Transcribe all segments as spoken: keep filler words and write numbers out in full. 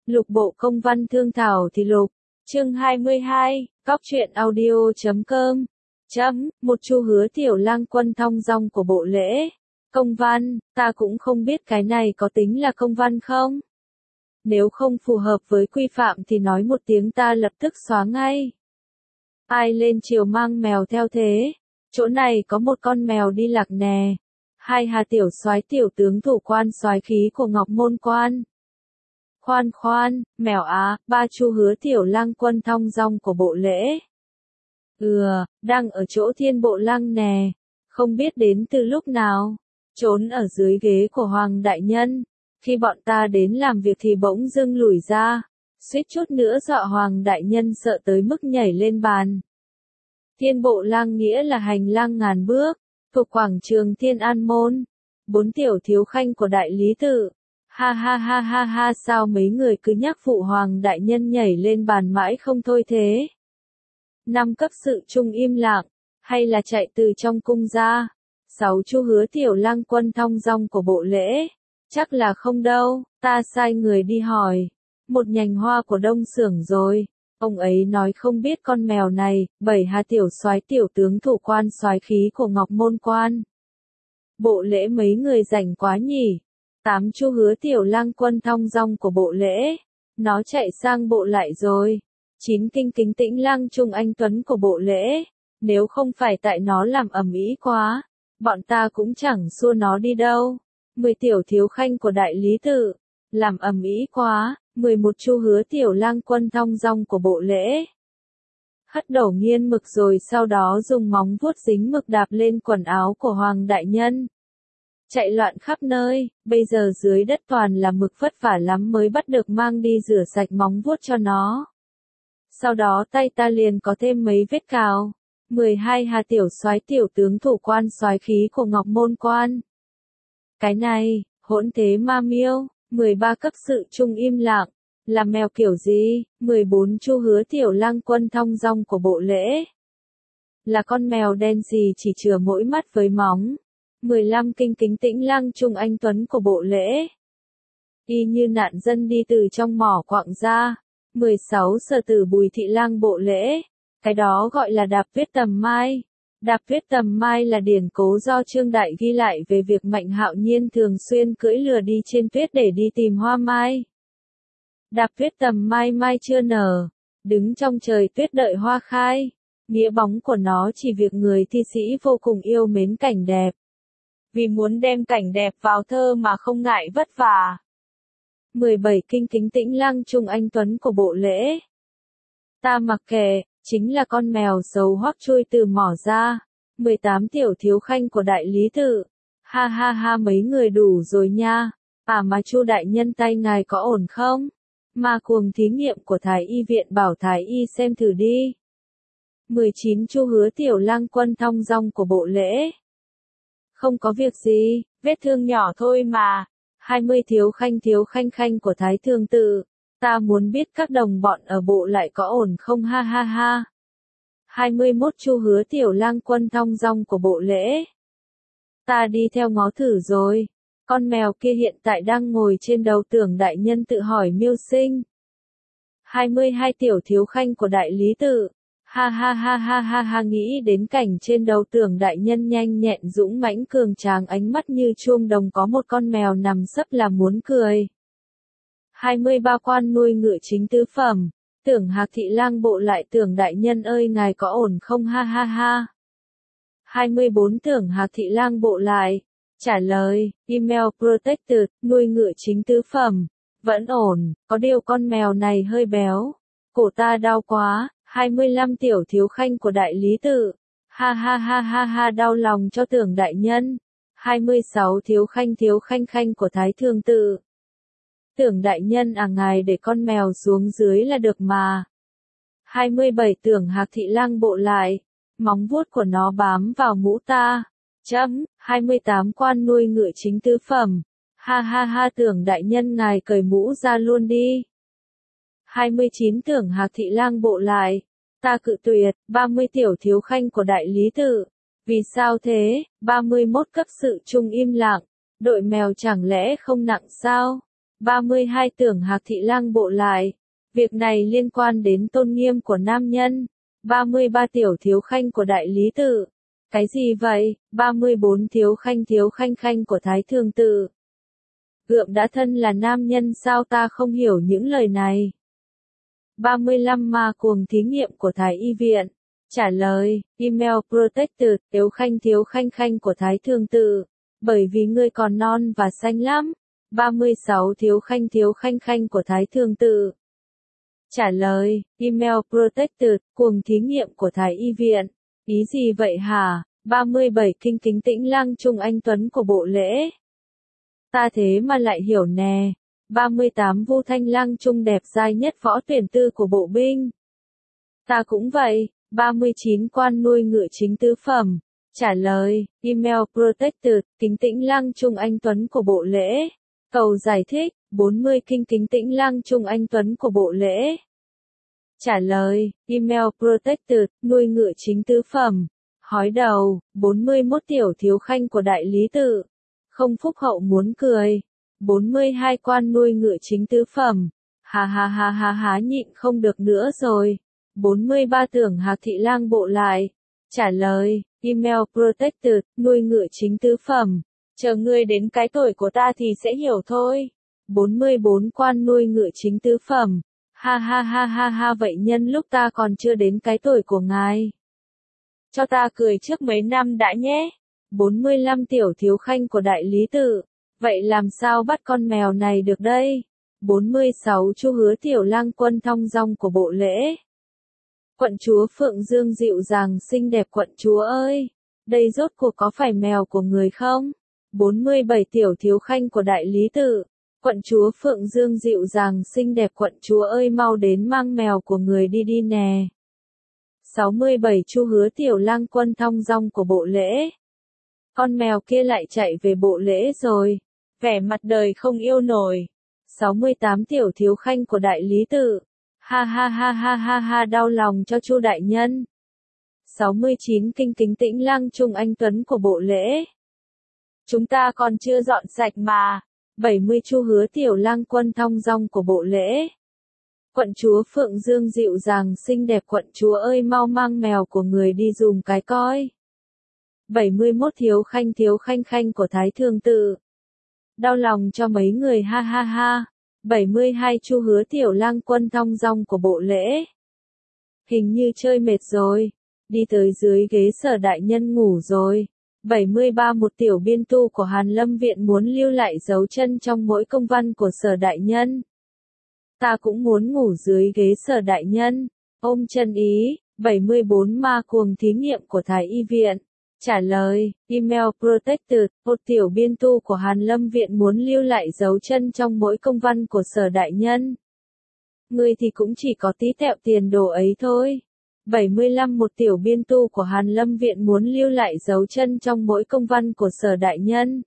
Lục bộ công văn thương thảo thì lục. Chương hai mươi hai, Cóc truyện audio chấm com. Chấm, một chu hứa tiểu lang quân thong dong của bộ lễ. Công văn, ta cũng không biết cái này có tính là công văn không? Nếu không phù hợp với quy phạm thì nói một tiếng ta lập tức xóa ngay. Ai lên triều mang mèo theo thế? Chỗ này có một con mèo đi lạc nè. Hai hà tiểu soái tiểu tướng thủ quan soái khí của Ngọc Môn Quan. Khoan khoan, mèo á, ba chu hứa tiểu lang quân thong dong của bộ lễ. Ừ, đang ở chỗ thiên bộ lang nè. Không biết đến từ lúc nào. Trốn ở dưới ghế của Hoàng Đại Nhân. Khi bọn ta đến làm việc thì bỗng dưng lủi ra. Suýt chút nữa dọa Hoàng Đại Nhân sợ tới mức nhảy lên bàn. Thiên bộ lang nghĩa là hành lang ngàn bước, thuộc quảng trường Thiên An Môn. Bốn tiểu thiếu khanh của đại lý tự. Ha ha ha ha ha, sao mấy người cứ nhắc phụ Hoàng Đại Nhân nhảy lên bàn mãi không thôi thế? Năm cấp sự trung im lặng, hay là chạy từ trong cung ra? Sáu chu hứa tiểu lang quân thong dong của bộ lễ. Chắc là không đâu, ta sai người đi hỏi. Một nhành hoa của Đông Xưởng rồi. Ông ấy nói không biết con mèo này, bảy hà tiểu soái tiểu tướng thủ quan soái khí của Ngọc Môn Quan. Bộ lễ mấy người rảnh quá nhỉ? Tám chu hứa tiểu lang quân thong dong của bộ lễ. Nó chạy sang bộ lại rồi. Chín kinh kính tĩnh lang trung anh tuấn của bộ lễ. Nếu không phải tại nó làm ầm ĩ quá, bọn ta cũng chẳng xua nó đi đâu. Mười tiểu thiếu khanh của đại lý tự. Làm ầm ĩ quá. Mười một chu hứa tiểu lang quân thong dong của bộ lễ. Hất đổ nghiên mực rồi sau đó dùng móng vuốt dính mực đạp lên quần áo của Hoàng Đại Nhân. Chạy loạn khắp nơi, bây giờ dưới đất toàn là mực, vất vả lắm mới bắt được mang đi rửa sạch móng vuốt cho nó. Sau đó tay ta liền có thêm mấy vết cào. Mười hai hà tiểu soái tiểu tướng thủ quan soái khí của Ngọc Môn Quan. Cái này, hỗn thế ma miêu. Mười ba cấp sự trung im lặng. Là mèo kiểu gì? Mười bốn chu hứa tiểu lang quân thong dong của bộ lễ. Là con mèo đen gì chỉ chừa mỗi mắt với móng. Mười lăm kinh kính tĩnh lang trung anh tuấn của bộ lễ. Y như nạn dân đi từ trong mỏ quặng ra. Mười sáu sở tử bùi thị lang bộ lễ. Cái đó gọi là đạp tuyết tầm mai. Đạp tuyết tầm mai là điển cố do Trương Đại ghi lại về việc Mạnh Hạo Nhiên thường xuyên cưỡi lừa đi trên tuyết để đi tìm hoa mai. Đạp tuyết tầm mai mai chưa nở, đứng trong trời tuyết đợi hoa khai. Nghĩa bóng của nó chỉ việc người thi sĩ vô cùng yêu mến cảnh đẹp. Vì muốn đem cảnh đẹp vào thơ mà không ngại vất vả. Mười bảy kinh kính tĩnh lang trung anh tuấn của bộ lễ. Ta mặc kệ. Chính là con mèo xấu hoắc chui từ mỏ ra. Mười tám tiểu thiếu khanh của đại lý tự. Ha ha ha, mấy người đủ rồi nha. À mà Chu đại nhân tay ngài có ổn không? Ma cuồng thí nghiệm của Thái y viện bảo Thái y xem thử đi. Mười chín chu hứa tiểu lang quân thong dong của bộ lễ. Không có việc gì, vết thương nhỏ thôi mà. Hai mươi thiếu khanh thiếu khanh khanh của Thái Thường Tự. Ta muốn biết các đồng bọn ở bộ lại có ổn không, ha ha ha. Hai mươi mốt chu hứa tiểu lang quân thong dong của bộ lễ. Ta đi theo ngó thử rồi. Con mèo kia hiện tại đang ngồi trên đầu Tưởng Đại Nhân tự hỏi mưu sinh. Hai mươi hai tiểu thiếu khanh của đại lý tự. Ha ha ha ha ha ha, nghĩ đến cảnh trên đầu Tưởng Đại Nhân nhanh nhẹn dũng mãnh cường tráng ánh mắt như chuông đồng có một con mèo nằm sấp là muốn cười. Hai mươi ba quan nuôi ngựa chính tứ phẩm. Tưởng Hạc thị lang bộ lại Tưởng Đại Nhân ơi ngài có ổn không, ha ha ha. Hai mươi bốn Tưởng Hạc thị lang bộ lại. Trả lời, email protected, nuôi ngựa chính tứ phẩm. Vẫn ổn, có điều con mèo này hơi béo. Cổ ta đau quá. Hai mươi lăm tiểu thiếu khanh của đại lý tự. Ha ha ha ha ha, đau lòng cho Tưởng Đại Nhân. Hai mươi sáu thiếu khanh thiếu khanh khanh của Thái Thường Tự. Tưởng Đại Nhân à, ngài để con mèo xuống dưới là được mà. Hai mươi bảy Tưởng Hạc thị lang bộ lại. Móng vuốt của nó bám vào mũ ta. Chấm. Hai mươi tám quan nuôi ngựa chính tứ phẩm. Ha ha ha, Tưởng Đại Nhân ngài cởi mũ ra luôn đi. Hai mươi chín Tưởng Hạc thị lang bộ lại. Ta cự tuyệt. Ba mươi tiểu thiếu khanh của đại lý tự. Vì sao thế? Ba mươi mốt cấp sự trung im lặng. Đội mèo chẳng lẽ không nặng sao? ba mươi hai Tưởng Hạc Thị Lang bộ lại. Việc này liên quan đến tôn nghiêm của nam nhân. ba mươi ba Tiểu Thiếu Khanh của Đại Lý Tự. Cái gì vậy? ba mươi bốn Thiếu Khanh Thiếu Khanh Khanh của Thái Thường Tự. Gượng đã thân là nam nhân sao ta không hiểu những lời này. ba mươi lăm Ma Cuồng Thí Nghiệm của Thái Y Viện. Trả lời, email protected, Thiếu Khanh Thiếu Khanh Khanh của Thái Thường Tự. Bởi vì ngươi còn non và xanh lắm. ba mươi sáu Thiếu Khanh Thiếu Khanh Khanh của Thái Thường Tự. Trả lời, email protected, Cuồng Thí Nghiệm của Thái Y Viện. Ý gì vậy hả? ba mươi bảy Kinh Kính Tĩnh Lang Trung Anh Tuấn của Bộ Lễ. Ta thế mà lại hiểu nè. ba mươi tám Vu Thanh Lang Trung đẹp giai nhất võ tuyển tư của Bộ Binh. Ta cũng vậy. ba mươi chín Quan nuôi ngựa chính tứ phẩm. Trả lời, email protected, Kính Tĩnh Lang Trung Anh Tuấn của Bộ Lễ. Cầu giải thích, bốn mươi Kinh Kính Tĩnh Lang Trung Anh Tuấn của Bộ Lễ. Trả lời, email protected, nuôi ngựa chính tứ phẩm. Hói đầu, bốn mươi mốt Tiểu Thiếu Khanh của Đại Lý Tự. Không phúc hậu muốn cười. bốn mươi hai Quan nuôi ngựa chính tứ phẩm. Ha ha ha ha ha nhịn không được nữa rồi. bốn mươi ba Tưởng Hạc Thị Lang bộ lại. Trả lời, email protected, nuôi ngựa chính tứ phẩm. Chờ ngươi đến cái tuổi của ta thì sẽ hiểu thôi. bốn mươi bốn Quan nuôi ngựa chính tứ phẩm. Ha ha ha ha ha vậy nhân lúc ta còn chưa đến cái tuổi của ngài. Cho ta cười trước mấy năm đã nhé. bốn mươi lăm Tiểu Thiếu Khanh của Đại Lý Tự. Vậy làm sao bắt con mèo này được đây? bốn mươi sáu Chu Hứa Tiểu Lang Quân thong dong của Bộ Lễ. Quận chúa Phượng Dương dịu dàng xinh đẹp quận chúa ơi. Đây rốt cuộc có phải mèo của người không? bốn mươi bảy Tiểu Thiếu Khanh của Đại Lý Tự. Quận chúa Phượng Dương dịu dàng xinh đẹp quận chúa ơi mau đến mang mèo của người đi đi nè. sáu mươi bảy Chu Hứa Tiểu Lang Quân thong dong của Bộ Lễ. Con mèo kia lại chạy về Bộ Lễ rồi. Vẻ mặt đời không yêu nổi. sáu mươi tám Tiểu Thiếu Khanh của Đại Lý Tự. Ha ha ha ha ha ha đau lòng cho Chu đại nhân. sáu mươi chín Kinh Kính Tĩnh Lang Trung Anh Tuấn của Bộ Lễ. Chúng ta còn chưa dọn sạch mà. bảy mươi Chu Hứa Tiểu Lang Quân thong dong của Bộ Lễ. Quận chúa Phượng Dương dịu dàng xinh đẹp quận chúa ơi mau mang mèo của người đi dùng cái coi. bảy mươi mốt Thiếu Khanh Thiếu Khanh Khanh của Thái Thường Tự. Đau lòng cho mấy người ha ha ha. bảy mươi hai Chu Hứa Tiểu Lang Quân thong dong của Bộ Lễ. Hình như chơi mệt rồi. Đi tới dưới ghế Sở đại nhân ngủ rồi. bảy mươi ba Một tiểu biên tu của Hàn Lâm Viện muốn lưu lại dấu chân trong mỗi công văn của Sở đại nhân. Ta cũng muốn ngủ dưới ghế Sở đại nhân. Ôm chân ý. bảy mươi bốn Ma Cuồng Thí Nghiệm của Thái Y Viện. Trả lời, email protected, một tiểu biên tu của Hàn Lâm Viện muốn lưu lại dấu chân trong mỗi công văn của Sở đại nhân. Ngươi thì cũng chỉ có tí tẹo tiền đồ ấy thôi. bảy mươi lăm Một tiểu biên tu của Hàn Lâm Viện muốn lưu lại dấu chân trong mỗi công văn của Sở đại nhân.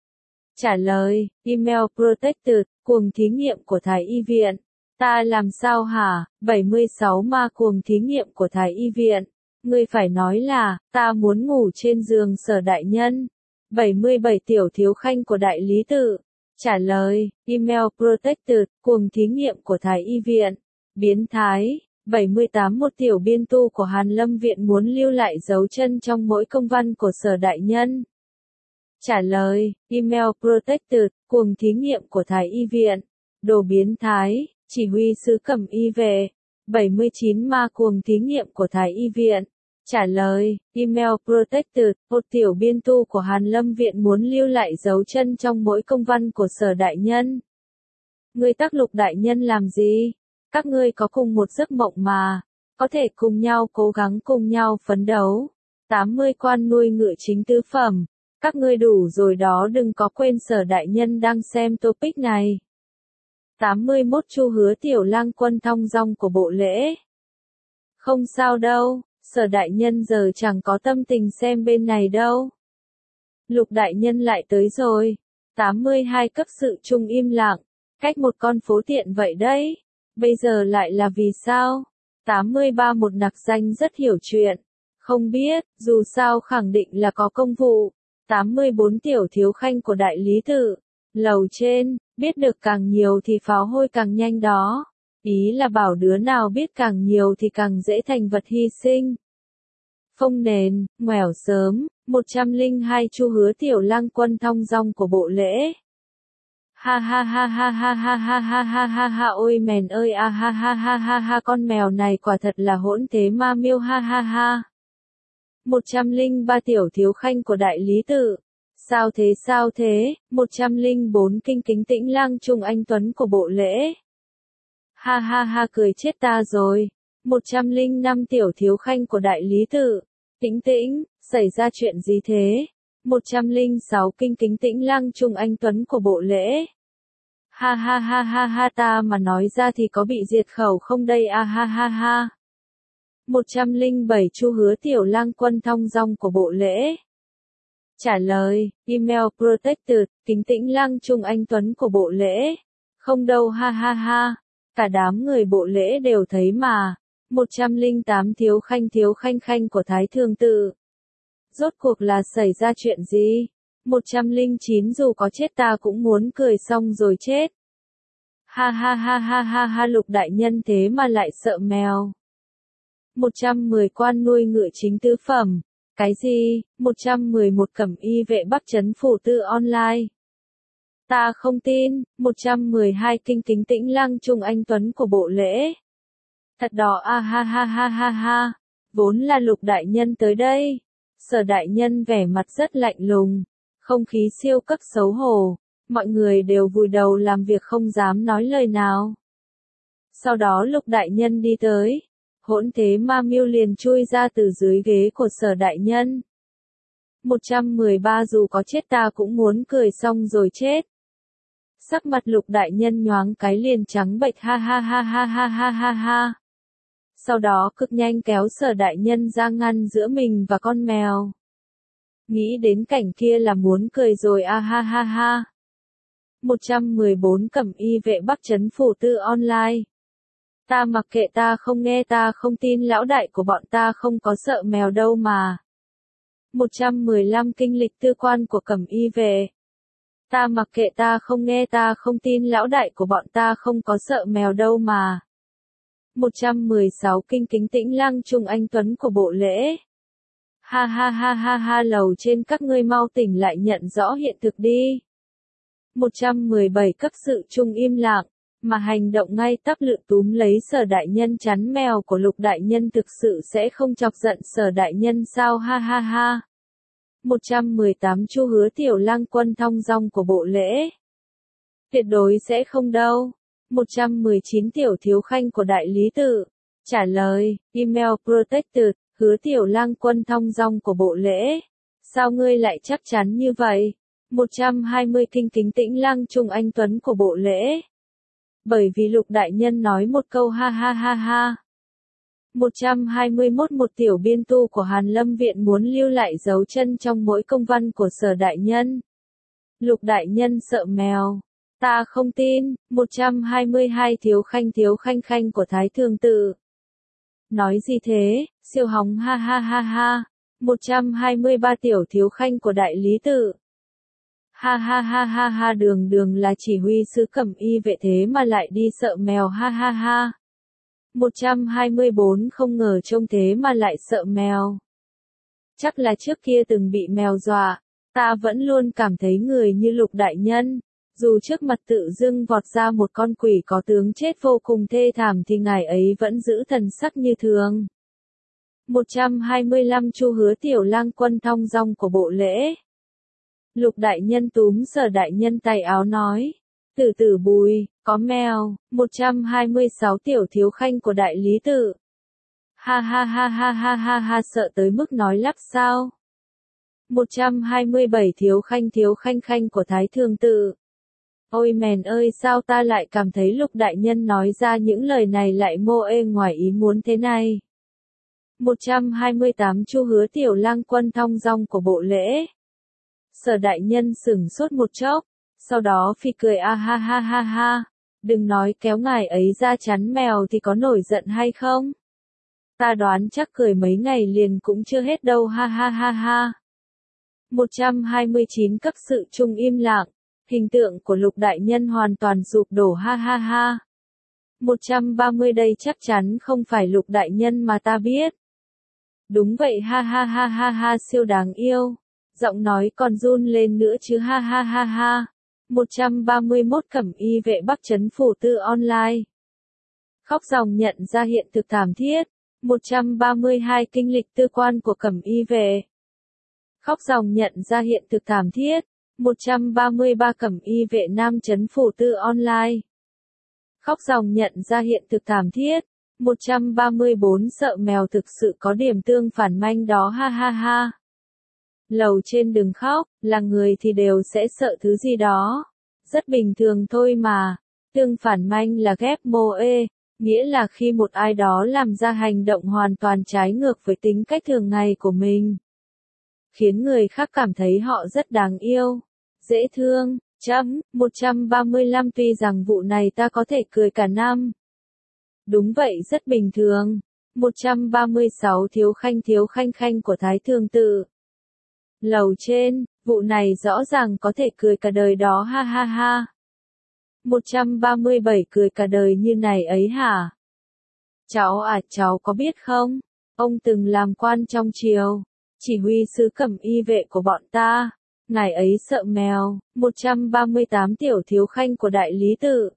Trả lời, email protected, Cuồng Thí Nghiệm của Thái Y Viện. Ta làm sao hả? bảy mươi sáu Ma Cuồng Thí Nghiệm của Thái Y Viện. Ngươi phải nói là, ta muốn ngủ trên giường Sở đại nhân. bảy mươi bảy Tiểu Thiếu Khanh của Đại Lý Tự. Trả lời, email protected, Cuồng Thí Nghiệm của Thái Y Viện. Biến thái. bảy mươi tám Một tiểu biên tu của Hàn Lâm Viện muốn lưu lại dấu chân trong mỗi công văn của Sở đại nhân. Trả lời, email protected, Cuồng Thí Nghiệm của Thái Y Viện. Đồ biến thái, chỉ huy sứ Cẩm Y về. bảy mươi chín Ma Cuồng Thí Nghiệm của Thái Y Viện. Trả lời, email protected, một tiểu biên tu của Hàn Lâm Viện muốn lưu lại dấu chân trong mỗi công văn của Sở đại nhân. Ngươi tác Lục đại nhân làm gì? Các ngươi có cùng một giấc mộng mà, có thể cùng nhau cố gắng cùng nhau phấn đấu. tám mươi Quan nuôi ngựa chính tứ phẩm. Các ngươi đủ rồi đó đừng có quên Sở đại nhân đang xem topic này. tám mươi mốt Chu Hứa Tiểu Lang Quân thong dong của Bộ Lễ. Không sao đâu, Sở đại nhân giờ chẳng có tâm tình xem bên này đâu. Lục đại nhân lại tới rồi. tám mươi hai Cấp sự trung im lặng, cách một con phố tiện vậy đấy. Bây giờ lại là vì sao? tám mươi ba Một nặc danh rất hiểu chuyện. Không biết, dù sao khẳng định là có công vụ. tám mươi bốn Tiểu Thiếu Khanh của Đại Lý Tự. Lầu trên, Biết được càng nhiều thì pháo hôi càng nhanh đó. Ý là bảo đứa nào biết càng nhiều thì càng dễ thành vật hy sinh. Phông nền, ngoẻo sớm, một trăm lẻ hai Chu Hứa Tiểu Lang Quân thong dong của bộ lễ. Ha ha ha ha ha ha ha ha ha ha ha ôi mèn ơi a ha ha ha ha ha con mèo này quả thật là hỗn thế ma miêu ha ha ha. một trăm lẻ ba Tiểu Thiếu Khanh của Đại Lý Tự. Sao thế sao thế, một trăm lẻ bốn Kinh Kính Tĩnh Lang Trung Anh Tuấn của bộ lễ. Ha ha ha cười chết ta rồi. một trăm lẻ năm Tiểu Thiếu Khanh của Đại Lý Tự. Tĩnh tĩnh, xảy ra chuyện gì thế? một trăm lẻ sáu Kinh Kính Tĩnh Lang Trung Anh Tuấn của bộ lễ. Ha ha ha ha ha ta mà nói ra thì có bị diệt khẩu không đây a ha ha ha. một trăm lẻ bảy Chu Hứa Tiểu Lang Quân thong dong của bộ lễ. Trả lời, email protected, Kính Tĩnh Lang Trung Anh Tuấn của bộ lễ. Không đâu ha ha ha. Cả đám người bộ lễ đều thấy mà. một trăm lẻ tám Thiếu Khanh Thiếu Khanh Khanh của Thái Thường Tự. Rốt cuộc là xảy ra chuyện gì? một trăm lẻ chín Dù có chết ta cũng muốn cười xong rồi chết. Ha ha ha ha ha ha Lục đại nhân thế mà lại sợ mèo. một trăm mười Quan nuôi ngựa chính tứ phẩm. Cái gì? một trăm mười một Cẩm y vệ Bắc Trấn Phủ Tư online. Ta không tin. một trăm mười hai Kinh Kính Tĩnh Lang Trung Anh Tuấn của bộ lễ. Thật đó a ha ha ha ha ha. Vốn là Lục đại nhân tới đây. Sở đại nhân vẻ mặt rất lạnh lùng. Không khí siêu cấp xấu hổ. Mọi người đều vùi đầu làm việc không dám nói lời nào. Sau đó Lục đại nhân đi tới. Hỗn thế ma miêu liền chui ra từ dưới ghế của Sở đại nhân. một trăm mười ba Dù có chết ta cũng muốn cười xong rồi chết. Sắc mặt Lục đại nhân nhoáng cái liền trắng bệch ha ha ha ha ha ha ha ha. Sau đó cực nhanh kéo Sở đại nhân ra ngăn giữa mình và con mèo. Nghĩ đến cảnh kia là muốn cười rồi a ha ha ha. một trăm mười bốn Cẩm y vệ Bắc Trấn Phủ Tư online. Ta mặc kệ ta không nghe ta không tin lão đại của bọn ta không có sợ mèo đâu mà. một trăm mười lăm Kinh lịch tư quan của Cẩm y vệ. Ta mặc kệ ta không nghe ta không tin lão đại của bọn ta không có sợ mèo đâu mà. một trăm mười sáu Kinh Kính Tĩnh Lang Trung Anh Tuấn của bộ lễ. Ha ha ha ha ha lầu trên các ngươi mau tỉnh lại nhận rõ hiện thực đi. một trăm mười bảy Cấp sự trung im lặng, mà hành động ngay tắp lự túm lấy Sở đại nhân chắn mèo của Lục đại nhân thực sự sẽ không chọc giận Sở đại nhân sao ha ha ha. một trăm mười tám Chu Hứa Tiểu Lang Quân thong dong của bộ lễ. Tuyệt đối sẽ không đâu. một trăm mười chín Tiểu Thiếu Khanh của Đại Lý Tự. Trả lời, email protected, Hứa Tiểu Lang Quân thong dong của bộ lễ. Sao ngươi lại chắc chắn như vậy? một trăm hai mươi Kinh Kính Tĩnh Lang Trung Anh Tuấn của bộ lễ. Bởi vì Lục đại nhân nói một câu ha ha ha ha. một trăm hai mươi mốt Một tiểu biên tu của Hàn Lâm Viện muốn lưu lại dấu chân trong mỗi công văn của Sở đại nhân. Lục đại nhân sợ mèo. Ta không tin. một trăm hai mươi hai Thiếu Khanh Thiếu Khanh Khanh của Thái Thường Tự. Nói gì thế, siêu hóng ha ha ha ha. một trăm hai mươi ba Tiểu Thiếu Khanh của Đại Lý Tự. Ha ha ha ha ha đường đường là chỉ huy sứ Cẩm y vệ thế mà lại đi sợ mèo ha ha ha. một trăm hai mươi bốn Không ngờ trông thế mà lại sợ mèo. Chắc là trước kia từng bị mèo dọa. Ta vẫn luôn cảm thấy người như Lục đại nhân. Dù trước mặt tự dưng vọt ra một con quỷ có tướng chết vô cùng thê thảm thì ngài ấy vẫn giữ thần sắc như thường. một trăm hai mươi lăm Chu Hứa Tiểu Lang Quân thong dong của bộ lễ. Lục đại nhân túm Sở đại nhân tay áo nói. Tử tử bùi, có mèo. một trăm hai mươi sáu Tiểu Thiếu Khanh của Đại Lý Tự. Ha ha ha ha ha ha ha sợ tới mức nói lắp sao. một trăm hai mươi bảy Thiếu Khanh Thiếu Khanh Khanh của Thái Thường Tự. Ôi mèn ơi sao ta lại cảm thấy Lục đại nhân nói ra những lời này lại mô ê ngoài ý muốn thế này. một trăm hai mươi tám Chu Hứa Tiểu Lang Quân thong dong của bộ lễ. Sở đại nhân sửng sốt một chốc, sau đó phi cười a ha ha ha ha. Đừng nói kéo ngài ấy ra chắn mèo thì có nổi giận hay không? Ta đoán chắc cười mấy ngày liền cũng chưa hết đâu ha ha ha ha. một trăm hai mươi chín Cấp sự trung im lặng, Hình tượng của Lục đại nhân hoàn toàn sụp đổ ha ha ha. một trăm ba mươi đây chắc chắn không phải Lục đại nhân mà ta biết. Đúng vậy ha ha ha ha ha siêu đáng yêu. Giọng nói còn run lên nữa chứ ha ha ha ha. một trăm ba mươi mốt Cẩm y vệ Bắc trấn phủ tư online. Khóc ròng nhận ra hiện thực thảm thiết. một trăm ba mươi hai Kinh lịch tư quan của Cẩm y vệ. Khóc ròng nhận ra hiện thực thảm thiết. một trăm ba mươi ba Cẩm y vệ Nam trấn phủ tư online. Khóc ròng nhận ra hiện thực thảm thiết. một trăm ba mươi bốn Sợ mèo thực sự có điểm tương phản manh đó ha ha ha. Lầu trên đừng khóc, là người thì đều sẽ sợ thứ gì đó. Rất bình thường thôi mà. Tương phản manh là ghép mô ê, nghĩa là khi một ai đó làm ra hành động hoàn toàn trái ngược với tính cách thường ngày của mình. Khiến người khác cảm thấy họ rất đáng yêu, dễ thương. Chấm, một trăm ba mươi lăm Tuy rằng vụ này ta có thể cười cả năm. Đúng vậy rất bình thường. một trăm ba mươi sáu Thiếu khanh thiếu khanh khanh của Thái Thường Tự. Lầu trên, vụ này rõ ràng có thể cười cả đời đó ha ha ha. một trăm ba mươi bảy Cười cả đời như này ấy hả? Cháu à cháu có biết không? Ông từng làm quan trong triều, chỉ huy sứ Cẩm y vệ của bọn ta. Ngài ấy sợ mèo. một trăm ba mươi tám Tiểu thiếu khanh của Đại Lý Tự.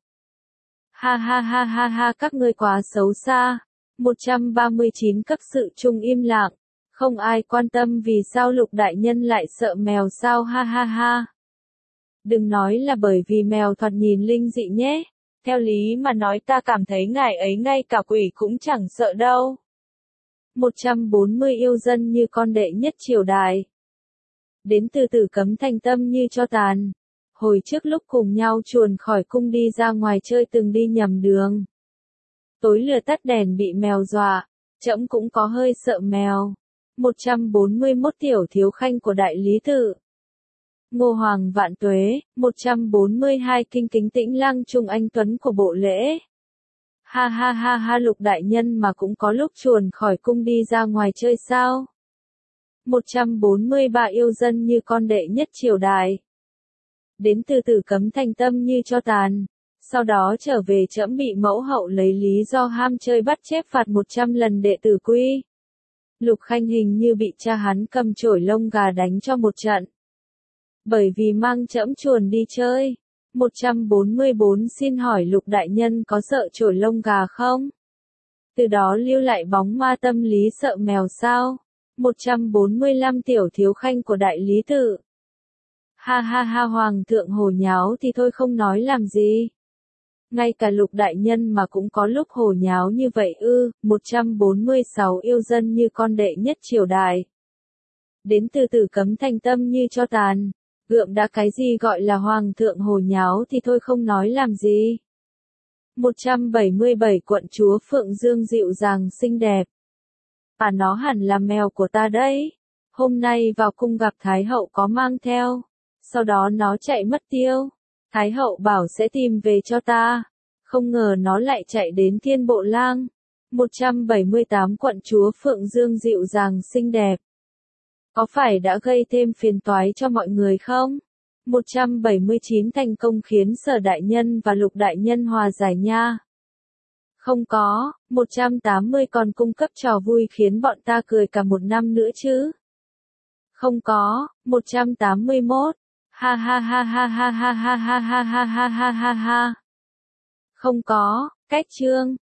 Ha ha ha ha ha các ngươi quá xấu xa. một trăm ba mươi chín Cấp sự trung im lặng. Không ai quan tâm vì sao Lục đại nhân lại sợ mèo sao ha ha ha. Đừng nói là bởi vì mèo thoạt nhìn linh dị nhé. Theo lý mà nói ta cảm thấy ngài ấy ngay cả quỷ cũng chẳng sợ đâu. một trăm bốn mươi Yêu dân như con đệ nhất triều đại. Đến từ Tử Cấm thành tâm như cho tàn. Hồi trước lúc cùng nhau chuồn khỏi cung đi ra ngoài chơi từng đi nhầm đường. Tối lửa tắt đèn bị mèo dọa. Trẫm cũng có hơi sợ mèo. một trăm bốn mươi mốt Tiểu thiếu khanh của Đại Lý Tự. Ngô Hoàng vạn tuế. một trăm bốn mươi hai Kinh kính tĩnh lăng trung anh tuấn của bộ lễ. Ha ha ha ha Lục đại nhân mà cũng có lúc chuồn khỏi cung đi ra ngoài chơi sao? một trăm bốn mươi ba Yêu dân như con đệ nhất triều đại. Đến từ Tử Cấm thành tâm như cho tàn. Sau đó trở về trẫm bị mẫu hậu lấy lý do ham chơi bắt chép phạt một trăm lần đệ tử quy. Lục khanh hình như bị cha hắn cầm chổi lông gà đánh cho một trận. Bởi vì mang trẫm chuồn đi chơi. một trăm bốn mươi bốn Xin hỏi Lục đại nhân có sợ chổi lông gà không? Từ đó lưu lại bóng ma tâm lý sợ mèo sao? một trăm bốn mươi lăm Tiểu thiếu khanh của Đại Lý Tự. Ha ha ha Hoàng thượng hồ nháo thì thôi không nói làm gì. Ngay cả Lục đại nhân mà cũng có lúc hồ nháo như vậy ư. một trăm bốn mươi sáu Yêu dân như con đệ nhất triều đại. Đến từ Tử Cấm thành tâm như cho tàn. Gượm đã cái gì gọi là Hoàng thượng hồ nháo thì thôi không nói làm gì. một trăm bảy mươi bảy Quận chúa Phượng Dương dịu dàng xinh đẹp. À nó hẳn là mèo của ta đấy. Hôm nay vào cung gặp Thái hậu có mang theo. Sau đó nó chạy mất tiêu. Thái hậu bảo sẽ tìm về cho ta. Không ngờ nó lại chạy đến Thiên Bộ Lang. một trăm bảy mươi tám Quận chúa Phượng Dương dịu dàng xinh đẹp. Có phải đã gây thêm phiền toái cho mọi người không? một trăm bảy mươi chín Thành công khiến Sở đại nhân và Lục đại nhân hòa giải nha. Không có. một trăm tám mươi Còn cung cấp trò vui khiến bọn ta cười cả một năm nữa chứ. Không có. một trăm tám mươi mốt Ha ha ha ha ha ha ha ha ha ha ha ha ha ha. Không có. Cách chương.